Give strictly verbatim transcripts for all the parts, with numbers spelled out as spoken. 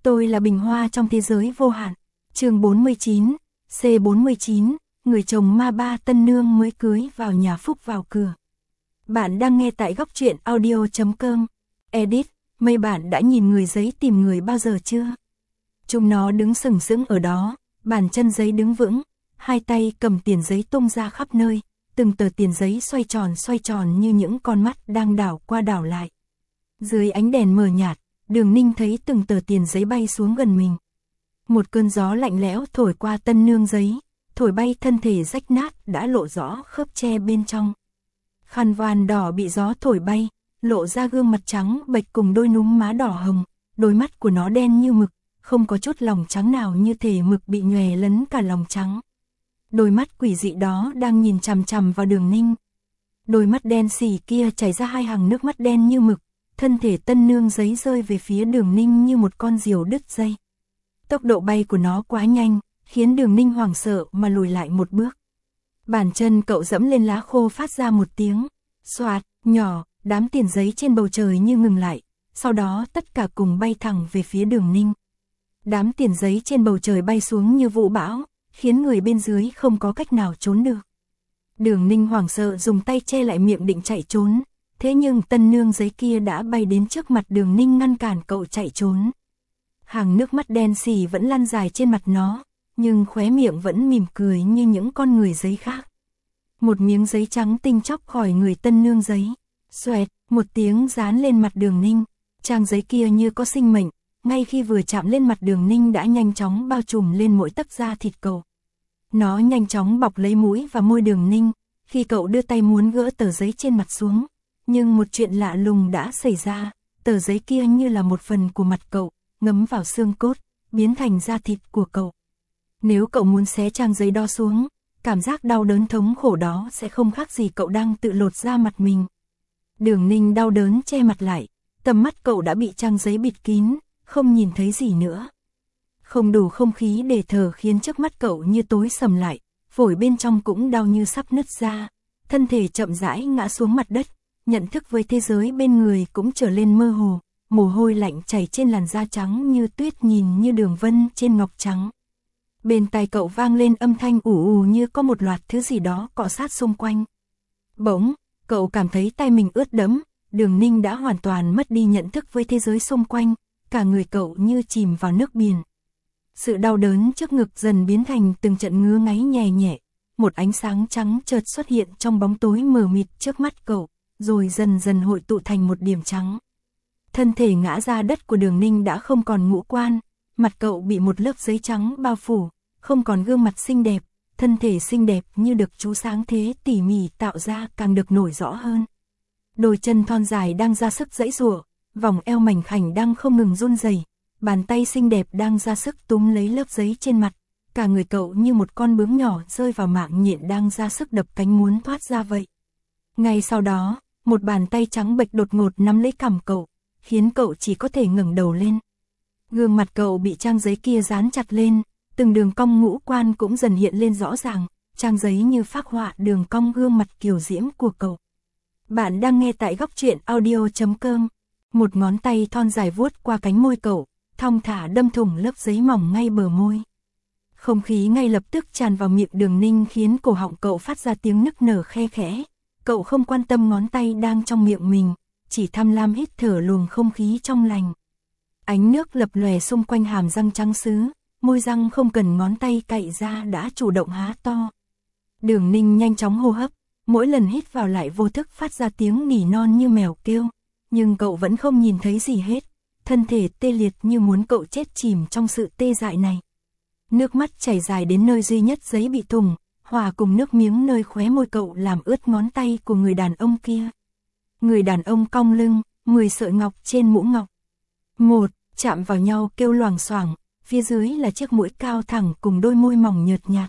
Tôi là bình hoa trong thế giới vô hạn. Chương bốn mươi chín, C bốn mươi chín, người chồng ma ba tân nương mới cưới vào nhà phúc vào cửa. Bạn đang nghe tại góc truyện audio chấm com. Edit, mấy bạn đã nhìn người giấy tìm người bao giờ chưa? Chúng nó đứng sừng sững ở đó, bàn chân giấy đứng vững, hai tay cầm tiền giấy tung ra khắp nơi, từng tờ tiền giấy xoay tròn xoay tròn như những con mắt đang đảo qua đảo lại. Dưới ánh đèn mờ nhạt, Đường Ninh thấy từng tờ tiền giấy bay xuống gần mình. Một cơn gió lạnh lẽo thổi qua tân nương giấy, thổi bay thân thể rách nát đã lộ rõ khớp tre bên trong. Khăn voan đỏ bị gió thổi bay, lộ ra gương mặt trắng bệch cùng đôi núm má đỏ hồng, đôi mắt của nó đen như mực, không có chút lòng trắng nào, như thể mực bị nhòe lấn cả lòng trắng. Đôi mắt quỷ dị đó đang nhìn chằm chằm vào Đường Ninh. Đôi mắt đen xỉ kia chảy ra hai hàng nước mắt đen như mực, thân thể tân nương giấy rơi về phía Đường Ninh như một con diều đứt dây. Tốc độ bay của nó quá nhanh, khiến Đường Ninh hoảng sợ mà lùi lại một bước. Bàn chân cậu dẫm lên lá khô phát ra một tiếng xoạt nhỏ, đám tiền giấy trên bầu trời như ngừng lại, sau đó tất cả cùng bay thẳng về phía Đường Ninh. Đám tiền giấy trên bầu trời bay xuống như vũ bão, khiến người bên dưới không có cách nào trốn được. Đường Ninh hoảng sợ dùng tay che lại miệng định chạy trốn, thế nhưng tân nương giấy kia đã bay đến trước mặt Đường Ninh ngăn cản cậu chạy trốn. Hàng nước mắt đen xỉ vẫn lăn dài trên mặt nó, nhưng khóe miệng vẫn mỉm cười như những con người giấy khác. Một miếng giấy trắng tinh chóc khỏi người tân nương giấy, xoẹt, một tiếng dán lên mặt Đường Ninh. Trang giấy kia như có sinh mệnh, ngay khi vừa chạm lên mặt Đường Ninh đã nhanh chóng bao trùm lên mỗi tấc da thịt cậu. Nó nhanh chóng bọc lấy mũi và môi Đường Ninh, khi cậu đưa tay muốn gỡ tờ giấy trên mặt xuống. Nhưng một chuyện lạ lùng đã xảy ra, tờ giấy kia như là một phần của mặt cậu, ngấm vào xương cốt, biến thành da thịt của cậu. Nếu cậu muốn xé trang giấy đó xuống, cảm giác đau đớn thống khổ đó sẽ không khác gì cậu đang tự lột da mặt mình. Đường Ninh đau đớn che mặt lại, tầm mắt cậu đã bị trang giấy bịt kín, không nhìn thấy gì nữa. Không đủ không khí để thở khiến trước mắt cậu như tối sầm lại, phổi bên trong cũng đau như sắp nứt ra, thân thể chậm rãi ngã xuống mặt đất, nhận thức với thế giới bên người cũng trở lên mơ hồ, mồ hôi lạnh chảy trên làn da trắng như tuyết, nhìn như đường vân trên ngọc trắng. Bên tai cậu vang lên âm thanh ù ù như có một loạt thứ gì đó cọ sát xung quanh. Bỗng, cậu cảm thấy tay mình ướt đẫm, Đường Ninh đã hoàn toàn mất đi nhận thức với thế giới xung quanh, cả người cậu như chìm vào nước biển. Sự đau đớn trước ngực dần biến thành từng trận ngứa ngáy nhẹ nhẹ, một ánh sáng trắng chợt xuất hiện trong bóng tối mờ mịt trước mắt cậu, rồi dần dần hội tụ thành một điểm trắng. Thân thể ngã ra đất của Đường Ninh đã không còn ngũ quan, mặt cậu bị một lớp giấy trắng bao phủ, không còn gương mặt xinh đẹp, thân thể xinh đẹp như được chú sáng thế tỉ mỉ tạo ra càng được nổi rõ hơn. Đôi chân thon dài đang ra sức giãy giụa, vòng eo mảnh khảnh đang không ngừng run rẩy, bàn tay xinh đẹp đang ra sức túm lấy lớp giấy trên mặt, cả người cậu như một con bướm nhỏ rơi vào mạng nhện đang ra sức đập cánh muốn thoát ra vậy. Ngay sau đó, một bàn tay trắng bệch đột ngột nắm lấy cằm cậu, khiến cậu chỉ có thể ngẩng đầu lên. Gương mặt cậu bị trang giấy kia dán chặt lên, từng đường cong ngũ quan cũng dần hiện lên rõ ràng, trang giấy như phác họa đường cong gương mặt kiều diễm của cậu. Bạn đang nghe tại góc truyện audio chấm com. Một ngón tay thon dài vuốt qua cánh môi cậu, thong thả đâm thủng lớp giấy mỏng ngay bờ môi. Không khí ngay lập tức tràn vào miệng Đường Ninh khiến cổ họng cậu phát ra tiếng nức nở khe khẽ. Cậu không quan tâm ngón tay đang trong miệng mình, chỉ tham lam hít thở luồng không khí trong lành. Ánh nước lập lòe xung quanh hàm răng trắng sứ, môi răng không cần ngón tay cạy ra đã chủ động há to. Đường Ninh nhanh chóng hô hấp, mỗi lần hít vào lại vô thức phát ra tiếng nỉ non như mèo kêu, nhưng cậu vẫn không nhìn thấy gì hết, thân thể tê liệt như muốn cậu chết chìm trong sự tê dại này. Nước mắt chảy dài đến nơi duy nhất giấy bị thủng, hòa cùng nước miếng nơi khóe môi cậu làm ướt ngón tay của người đàn ông kia. Người đàn ông cong lưng, mười sợi ngọc trên mũ ngọc. Một, chạm vào nhau kêu loảng xoảng, phía dưới là chiếc mũi cao thẳng cùng đôi môi mỏng nhợt nhạt.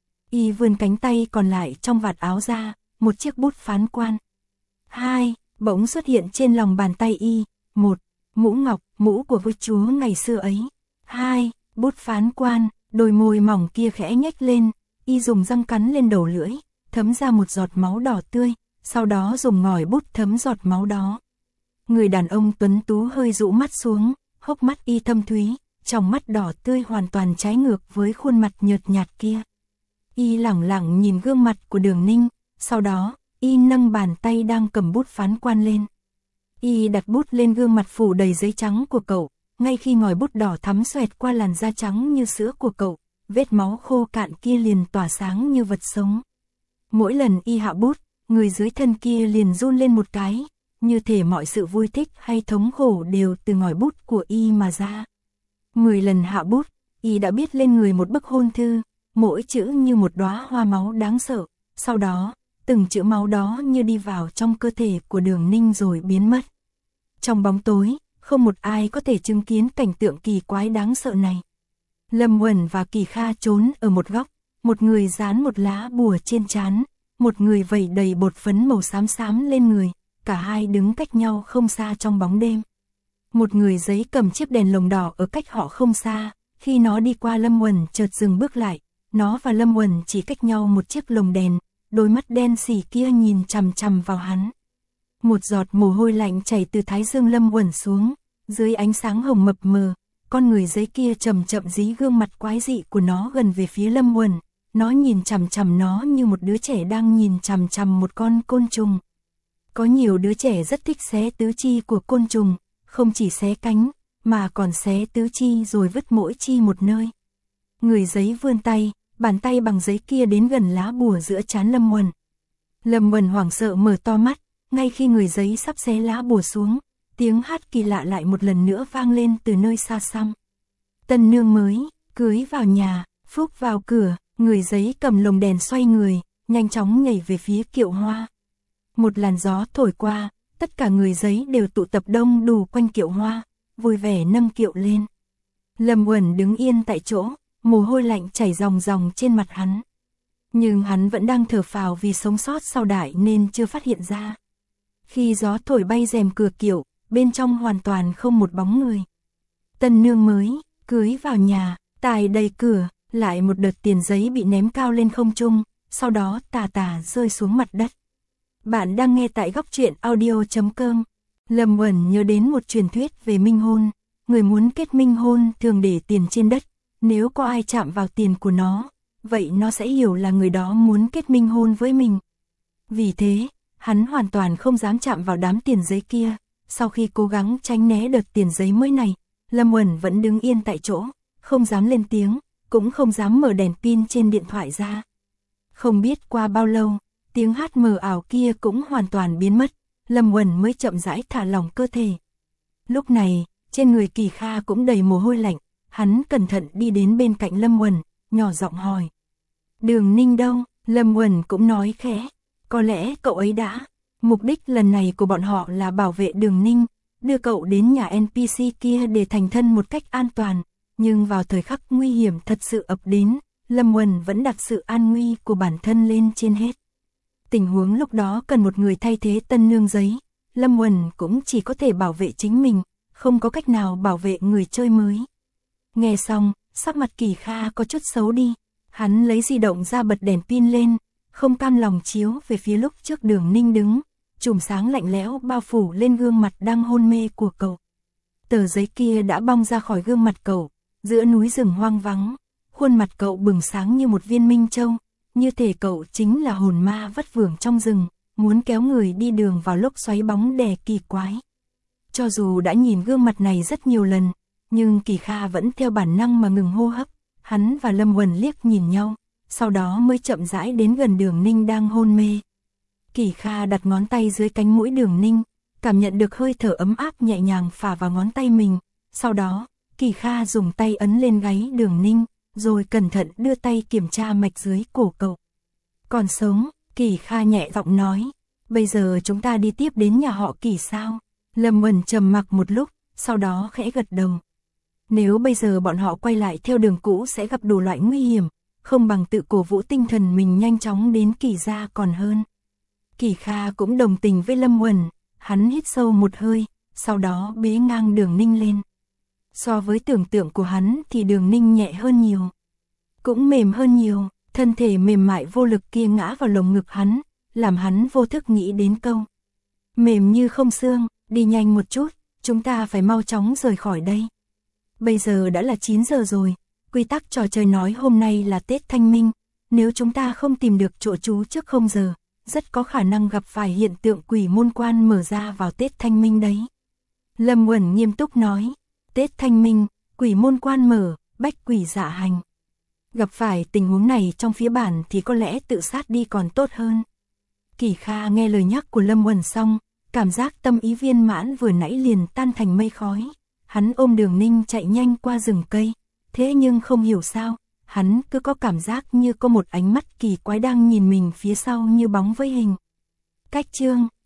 Y vươn cánh tay còn lại trong vạt áo ra, một chiếc bút phán quan. Hai, bỗng xuất hiện trên lòng bàn tay Y. Một, mũ ngọc, mũ của vua chúa ngày xưa ấy. Hai, bút phán quan, đôi môi mỏng kia khẽ nhếch lên, Y dùng răng cắn lên đầu lưỡi, thấm ra một giọt máu đỏ tươi, sau đó dùng ngòi bút thấm giọt máu đó. Người đàn ông tuấn tú hơi rũ mắt xuống, hốc mắt Y thâm thúy, trong mắt đỏ tươi hoàn toàn trái ngược với khuôn mặt nhợt nhạt kia. Y lẳng lặng nhìn gương mặt của Đường Ninh, sau đó, y nâng bàn tay đang cầm bút phán quan lên. Y đặt bút lên gương mặt phủ đầy giấy trắng của cậu, ngay khi ngòi bút đỏ thắm xoẹt qua làn da trắng như sữa của cậu, vết máu khô cạn kia liền tỏa sáng như vật sống. Mỗi lần y hạ bút, người dưới thân kia liền run lên một cái, như thể mọi sự vui thích hay thống khổ đều từ ngòi bút của y mà ra. Mười lần hạ bút, y đã biết lên người một bức hôn thư, mỗi chữ như một đóa hoa máu đáng sợ, sau đó, từng chữ máu đó như đi vào trong cơ thể của Đường Ninh rồi biến mất. Trong bóng tối, không một ai có thể chứng kiến cảnh tượng kỳ quái đáng sợ này. Lâm Uẩn và Kỳ Kha trốn ở một góc, một người dán một lá bùa trên trán, một người vẩy đầy bột phấn màu xám xám lên người, cả hai đứng cách nhau không xa trong bóng đêm. Một người giấy cầm chiếc đèn lồng đỏ ở cách họ không xa, khi nó đi qua Lâm Uẩn chợt dừng bước lại, nó và Lâm Uẩn chỉ cách nhau một chiếc lồng đèn, đôi mắt đen sì kia nhìn chằm chằm vào hắn. Một giọt mồ hôi lạnh chảy từ thái dương Lâm Uẩn xuống, dưới ánh sáng hồng mập mờ, con người giấy kia chậm chậm dí gương mặt quái dị của nó gần về phía Lâm Uẩn, nó nhìn chằm chằm nó như một đứa trẻ đang nhìn chằm chằm một con côn trùng. Có nhiều đứa trẻ rất thích xé tứ chi của côn trùng, không chỉ xé cánh, mà còn xé tứ chi rồi vứt mỗi chi một nơi. Người giấy vươn tay, bàn tay bằng giấy kia đến gần lá bùa giữa trán Lâm Uẩn. Lâm Uẩn hoảng sợ mở to mắt, ngay khi người giấy sắp xé lá bùa xuống, tiếng hát kỳ lạ lại một lần nữa vang lên từ nơi xa xăm. Tân nương mới, cưới vào nhà, phúc vào cửa, người giấy cầm lồng đèn xoay người, nhanh chóng nhảy về phía kiệu hoa. Một làn gió thổi qua, tất cả người giấy đều tụ tập đông đủ quanh kiệu hoa, vui vẻ nâng kiệu lên. Lâm Uẩn đứng yên tại chỗ, mồ hôi lạnh chảy ròng ròng trên mặt hắn. Nhưng hắn vẫn đang thở phào vì sống sót sau đại nên chưa phát hiện ra. Khi gió thổi bay rèm cửa kiệu, bên trong hoàn toàn không một bóng người. Tân nương mới, cưới vào nhà, tài đầy cửa, lại một đợt tiền giấy bị ném cao lên không trung, sau đó tà tà rơi xuống mặt đất. Bạn đang nghe tại góc truyện audio chấm com. Lâm Uẩn nhớ đến một truyền thuyết về minh hôn, người muốn kết minh hôn thường để tiền trên đất, nếu có ai chạm vào tiền của nó, vậy nó sẽ hiểu là người đó muốn kết minh hôn với mình. Vì thế, hắn hoàn toàn không dám chạm vào đám tiền giấy kia. Sau khi cố gắng tránh né đợt tiền giấy mới này, Lâm Uẩn vẫn đứng yên tại chỗ, không dám lên tiếng, cũng không dám mở đèn pin trên điện thoại ra. Không biết qua bao lâu, tiếng hát mờ ảo kia cũng hoàn toàn biến mất, Lâm Uẩn mới chậm rãi thả lỏng cơ thể. Lúc này, trên người Kỳ Kha cũng đầy mồ hôi lạnh, hắn cẩn thận đi đến bên cạnh Lâm Uẩn, nhỏ giọng hỏi. Đường Ninh đâu? Lâm Uẩn cũng nói khẽ, có lẽ cậu ấy đã. Mục đích lần này của bọn họ là bảo vệ Đường Ninh, đưa cậu đến nhà en pê xê kia để thành thân một cách an toàn, nhưng vào thời khắc nguy hiểm thật sự ập đến, Lâm Uẩn vẫn đặt sự an nguy của bản thân lên trên hết. Tình huống lúc đó cần một người thay thế tân nương giấy, Lâm Uẩn cũng chỉ có thể bảo vệ chính mình, không có cách nào bảo vệ người chơi mới. Nghe xong, sắc mặt Kỳ Kha có chút xấu đi, hắn lấy di động ra bật đèn pin lên, không cam lòng chiếu về phía lúc trước Đường Ninh đứng, chùm sáng lạnh lẽo bao phủ lên gương mặt đang hôn mê của cậu. Tờ giấy kia đã bong ra khỏi gương mặt cậu, giữa núi rừng hoang vắng, khuôn mặt cậu bừng sáng như một viên minh châu, như thể cậu chính là hồn ma vất vưởng trong rừng, muốn kéo người đi đường vào lốc xoáy bóng đè kỳ quái. Cho dù đã nhìn gương mặt này rất nhiều lần, nhưng Kỳ Kha vẫn theo bản năng mà ngừng hô hấp, hắn và Lâm Uẩn liếc nhìn nhau, sau đó mới chậm rãi đến gần Đường Ninh đang hôn mê. Kỳ Kha đặt ngón tay dưới cánh mũi Đường Ninh, cảm nhận được hơi thở ấm áp nhẹ nhàng phả vào ngón tay mình, sau đó, Kỳ Kha dùng tay ấn lên gáy Đường Ninh, rồi cẩn thận đưa tay kiểm tra mạch dưới cổ cậu. Còn sống, Kỳ Kha nhẹ giọng nói, bây giờ chúng ta đi tiếp đến nhà họ Kỳ sao? Lâm Uẩn trầm mặc một lúc, sau đó khẽ gật đầu. Nếu bây giờ bọn họ quay lại theo đường cũ sẽ gặp đủ loại nguy hiểm, không bằng tự cổ vũ tinh thần mình nhanh chóng đến Kỳ gia còn hơn. Kỳ Kha cũng đồng tình với Lâm Uẩn, hắn hít sâu một hơi, sau đó bế ngang Đường Ninh lên. So với tưởng tượng của hắn thì Đường Ninh nhẹ hơn nhiều, cũng mềm hơn nhiều, thân thể mềm mại vô lực kia ngã vào lồng ngực hắn, làm hắn vô thức nghĩ đến câu. Mềm như không xương, đi nhanh một chút, chúng ta phải mau chóng rời khỏi đây. Bây giờ đã là chín giờ rồi, quy tắc trò chơi nói hôm nay là Tết Thanh Minh, nếu chúng ta không tìm được chỗ trú trước không giờ, rất có khả năng gặp phải hiện tượng quỷ môn quan mở ra vào Tết Thanh Minh đấy. Lâm Uẩn nghiêm túc nói, Tết Thanh Minh, quỷ môn quan mở, bách quỷ dạ hành. Gặp phải tình huống này trong phía bản thì có lẽ tự sát đi còn tốt hơn. Kỷ Kha nghe lời nhắc của Lâm Uẩn xong, cảm giác tâm ý viên mãn vừa nãy liền tan thành mây khói. Hắn ôm Đường Ninh chạy nhanh qua rừng cây, thế nhưng không hiểu sao, hắn cứ có cảm giác như có một ánh mắt kỳ quái đang nhìn mình phía sau như bóng với hình. Cách chương